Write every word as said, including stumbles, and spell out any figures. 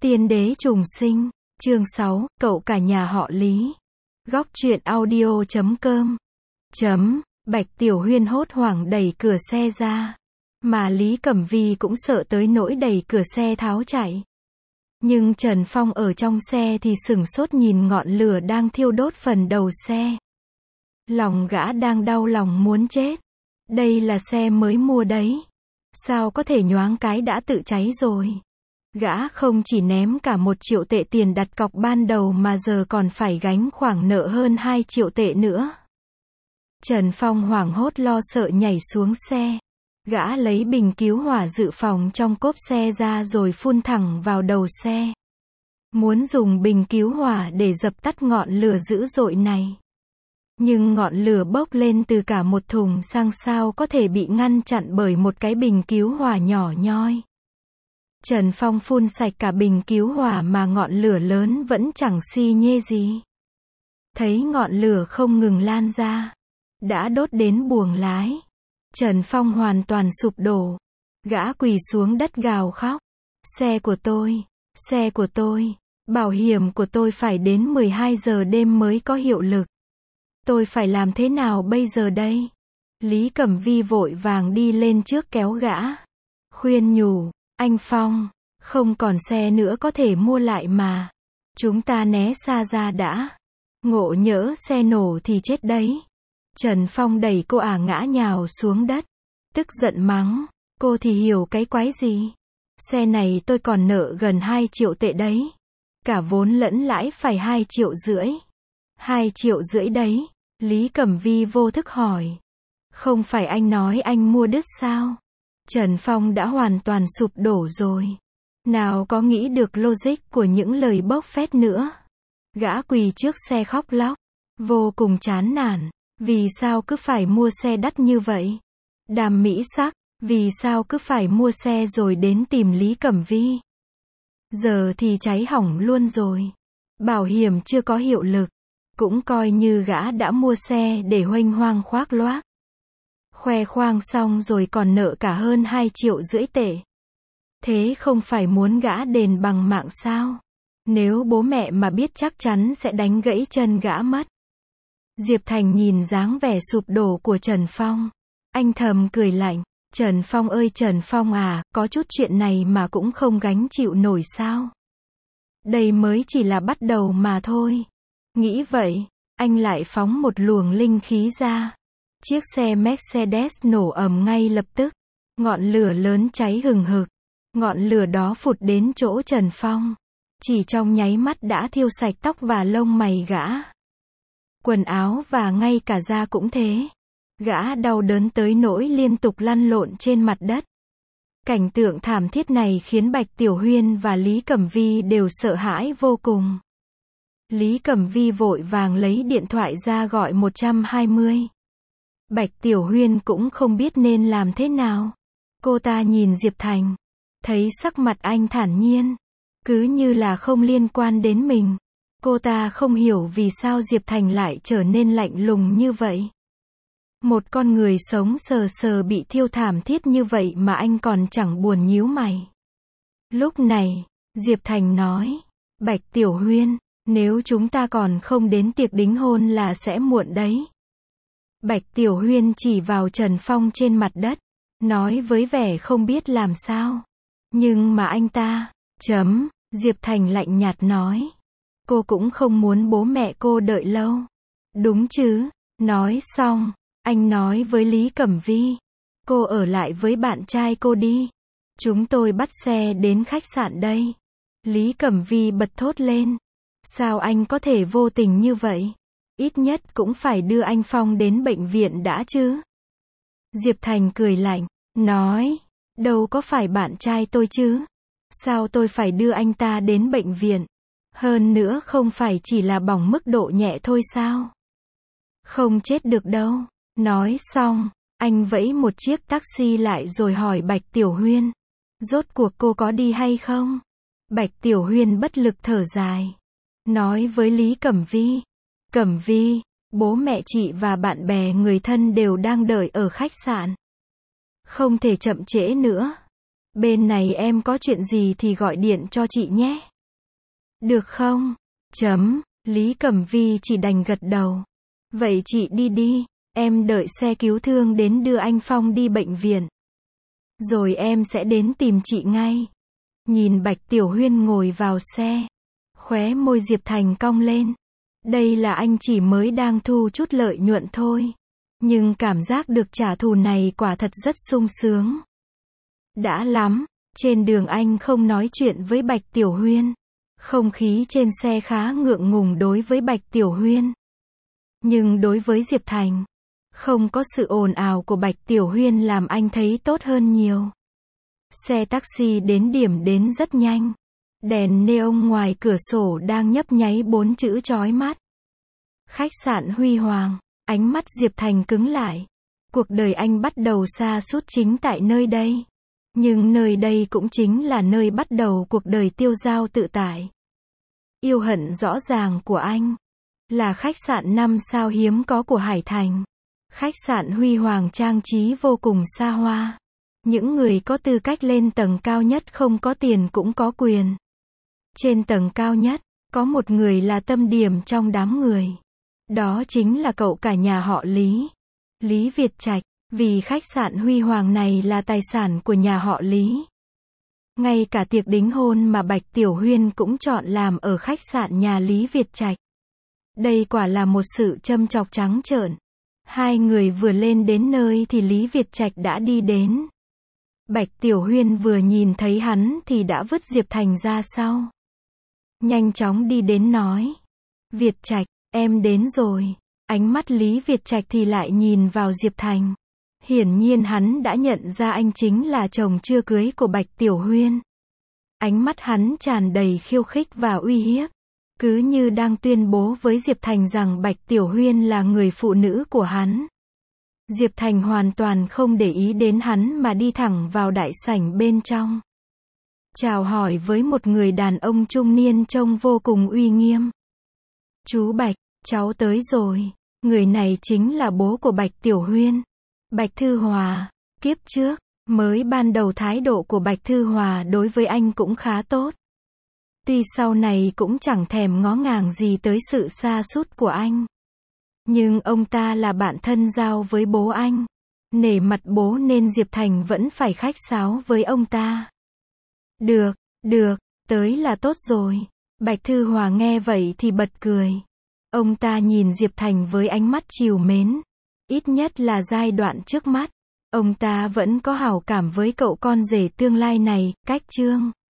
Tiên đế trùng sinh, chương sáu, cậu cả nhà họ Lý. Góc truyện audio chấm com. Chấm, Bạch Tiểu Huyên hốt hoảng đẩy cửa xe ra. Mà Lý Cẩm Vi cũng sợ tới nỗi đẩy cửa xe tháo chạy. Nhưng Trần Phong ở trong xe thì sửng sốt nhìn ngọn lửa đang thiêu đốt phần đầu xe. Lòng gã đang đau lòng muốn chết. Đây là xe mới mua đấy. Sao có thể nhoáng cái đã tự cháy rồi. Gã không chỉ ném cả một triệu tệ tiền đặt cọc ban đầu mà giờ còn phải gánh khoản nợ hơn hai triệu tệ nữa. Trần Phong hoảng hốt lo sợ nhảy xuống xe. Gã lấy bình cứu hỏa dự phòng trong cốp xe ra rồi phun thẳng vào đầu xe. Muốn dùng bình cứu hỏa để dập tắt ngọn lửa dữ dội này. Nhưng ngọn lửa bốc lên từ cả một thùng xăng sao có thể bị ngăn chặn bởi một cái bình cứu hỏa nhỏ nhoi. Trần Phong phun sạch cả bình cứu hỏa mà ngọn lửa lớn vẫn chẳng xi nhê gì. Thấy ngọn lửa không ngừng lan ra. Đã đốt đến buồng lái. Trần Phong hoàn toàn sụp đổ. Gã quỳ xuống đất gào khóc. Xe của tôi, xe của tôi, bảo hiểm của tôi phải đến mười hai giờ đêm mới có hiệu lực. Tôi phải làm thế nào bây giờ đây? Lý Cẩm Vi vội vàng đi lên trước kéo gã. Khuyên nhủ, anh Phong, không còn xe nữa có thể mua lại mà. Chúng ta né xa ra đã. Ngộ nhỡ xe nổ thì chết đấy. Trần Phong đẩy cô ả ngã nhào xuống đất. Tức giận mắng, cô thì hiểu cái quái gì. Xe này tôi còn nợ gần hai triệu tệ đấy. Cả vốn lẫn lãi phải hai triệu rưỡi. Hai triệu rưỡi đấy. Lý Cẩm Vi vô thức hỏi. Không phải anh nói anh mua đứt sao? Trần Phong đã hoàn toàn sụp đổ rồi. Nào có nghĩ được logic của những lời bốc phét nữa. Gã quỳ trước xe khóc lóc. Vô cùng chán nản. Vì sao cứ phải mua xe đắt như vậy? Đàm mỹ sắc, vì sao cứ phải mua xe rồi đến tìm Lý Cẩm Vi? Giờ thì cháy hỏng luôn rồi. Bảo hiểm chưa có hiệu lực. Cũng coi như gã đã mua xe để huênh hoang khoác loác. Khoe khoang xong rồi còn nợ cả hơn hai triệu rưỡi tệ. Thế không phải muốn gã đền bằng mạng sao? Nếu bố mẹ mà biết chắc chắn sẽ đánh gãy chân gã mất. Diệp Thành nhìn dáng vẻ sụp đổ của Trần Phong. Anh thầm cười lạnh. Trần Phong ơi Trần Phong à, có chút chuyện này mà cũng không gánh chịu nổi sao? Đây mới chỉ là bắt đầu mà thôi. Nghĩ vậy, anh lại phóng một luồng linh khí ra. Chiếc xe Mercedes nổ ầm ngay lập tức. Ngọn lửa lớn cháy hừng hực. Ngọn lửa đó phụt đến chỗ Trần Phong. Chỉ trong nháy mắt đã thiêu sạch tóc và lông mày gã. Quần áo và ngay cả da cũng thế. Gã đau đớn tới nỗi liên tục lăn lộn trên mặt đất. Cảnh tượng thảm thiết này khiến Bạch Tiểu Huyên và Lý Cẩm Vi đều sợ hãi vô cùng. Lý Cẩm Vi vội vàng lấy điện thoại ra gọi một hai không. Bạch Tiểu Huyên cũng không biết nên làm thế nào. Cô ta nhìn Diệp Thành. Thấy sắc mặt anh thản nhiên. Cứ như là không liên quan đến mình. Cô ta không hiểu vì sao Diệp Thành lại trở nên lạnh lùng như vậy. Một con người sống sờ sờ bị thiêu thảm thiết như vậy mà anh còn chẳng buồn nhíu mày. Lúc này, Diệp Thành nói. Bạch Tiểu Huyên, nếu chúng ta còn không đến tiệc đính hôn là sẽ muộn đấy. Bạch Tiểu Huyên chỉ vào Trần Phong trên mặt đất. Nói với vẻ không biết làm sao. Nhưng mà anh ta, chấm, Diệp Thành lạnh nhạt nói. Cô cũng không muốn bố mẹ cô đợi lâu. Đúng chứ, nói xong, anh nói với Lý Cẩm Vi. Cô ở lại với bạn trai cô đi. Chúng tôi bắt xe đến khách sạn đây. Lý Cẩm Vi bật thốt lên. Sao anh có thể vô tình như vậy? Ít nhất cũng phải đưa anh Phong đến bệnh viện đã chứ. Diệp Thành cười lạnh, nói. Đâu có phải bạn trai tôi chứ. Sao tôi phải đưa anh ta đến bệnh viện? Hơn nữa không phải chỉ là bỏng mức độ nhẹ thôi sao? Không chết được đâu. Nói xong, anh vẫy một chiếc taxi lại rồi hỏi Bạch Tiểu Huyên. Rốt cuộc cô có đi hay không? Bạch Tiểu Huyên bất lực thở dài. Nói với Lý Cẩm Vi. Cẩm Vi, bố mẹ chị và bạn bè người thân đều đang đợi ở khách sạn. Không thể chậm trễ nữa. Bên này em có chuyện gì thì gọi điện cho chị nhé. Được không? Chấm. Lý Cẩm Vi chỉ đành gật đầu. Vậy chị đi đi, em đợi xe cứu thương đến đưa anh Phong đi bệnh viện. Rồi em sẽ đến tìm chị ngay. Nhìn Bạch Tiểu Huyên ngồi vào xe, khóe môi Diệp Thành cong lên. Đây là anh chỉ mới đang thu chút lợi nhuận thôi. Nhưng cảm giác được trả thù này quả thật rất sung sướng. Đã lắm, trên đường anh không nói chuyện với Bạch Tiểu Huyên. Không khí trên xe khá ngượng ngùng đối với Bạch Tiểu Huyên. Nhưng đối với Diệp Thành, không có sự ồn ào của Bạch Tiểu Huyên làm anh thấy tốt hơn nhiều. Xe taxi đến điểm đến rất nhanh. Đèn neon ngoài cửa sổ đang nhấp nháy bốn chữ chói mắt. Khách sạn Huy Hoàng. Ánh mắt Diệp Thành cứng lại. Cuộc đời anh bắt đầu sa sút chính tại nơi đây. Nhưng nơi đây cũng chính là nơi bắt đầu cuộc đời tiêu dao tự tại. Yêu hận rõ ràng của anh là khách sạn năm sao hiếm có của Hải Thành. Khách sạn Huy Hoàng trang trí vô cùng xa hoa. Những người có tư cách lên tầng cao nhất không có tiền cũng có quyền. Trên tầng cao nhất, có một người là tâm điểm trong đám người. Đó chính là cậu cả nhà họ Lý. Lý Việt Trạch, vì khách sạn Huy Hoàng này là tài sản của nhà họ Lý. Ngay cả tiệc đính hôn mà Bạch Tiểu Huyên cũng chọn làm ở khách sạn nhà Lý Việt Trạch. Đây quả là một sự châm chọc trắng trợn. Hai người vừa lên đến nơi thì Lý Việt Trạch đã đi đến. Bạch Tiểu Huyên vừa nhìn thấy hắn thì đã vứt Diệp Thành ra sau. Nhanh chóng đi đến nói. Việt Trạch, em đến rồi. Ánh mắt Lý Việt Trạch thì lại nhìn vào Diệp Thành. Hiển nhiên hắn đã nhận ra anh chính là chồng chưa cưới của Bạch Tiểu Huyên. Ánh mắt hắn tràn đầy khiêu khích và uy hiếp. Cứ như đang tuyên bố với Diệp Thành rằng Bạch Tiểu Huyên là người phụ nữ của hắn. Diệp Thành hoàn toàn không để ý đến hắn mà đi thẳng vào đại sảnh bên trong. Chào hỏi với một người đàn ông trung niên trông vô cùng uy nghiêm. Chú Bạch, cháu tới rồi. Người này chính là bố của Bạch Tiểu Huyên. Bạch Thư Hòa. Kiếp trước, mới ban đầu thái độ của Bạch Thư Hòa đối với anh cũng khá tốt. Tuy sau này cũng chẳng thèm ngó ngàng gì tới sự sa sút của anh. Nhưng ông ta là bạn thân giao với bố anh. Nể mặt bố nên Diệp Thành vẫn phải khách sáo với ông ta. Được, được, tới là tốt rồi. Bạch Thư Hòa nghe vậy thì bật cười. Ông ta nhìn Diệp Thành với ánh mắt trìu mến. Ít nhất là giai đoạn trước mắt, ông ta vẫn có hảo cảm với cậu con rể tương lai này, Cách Trương.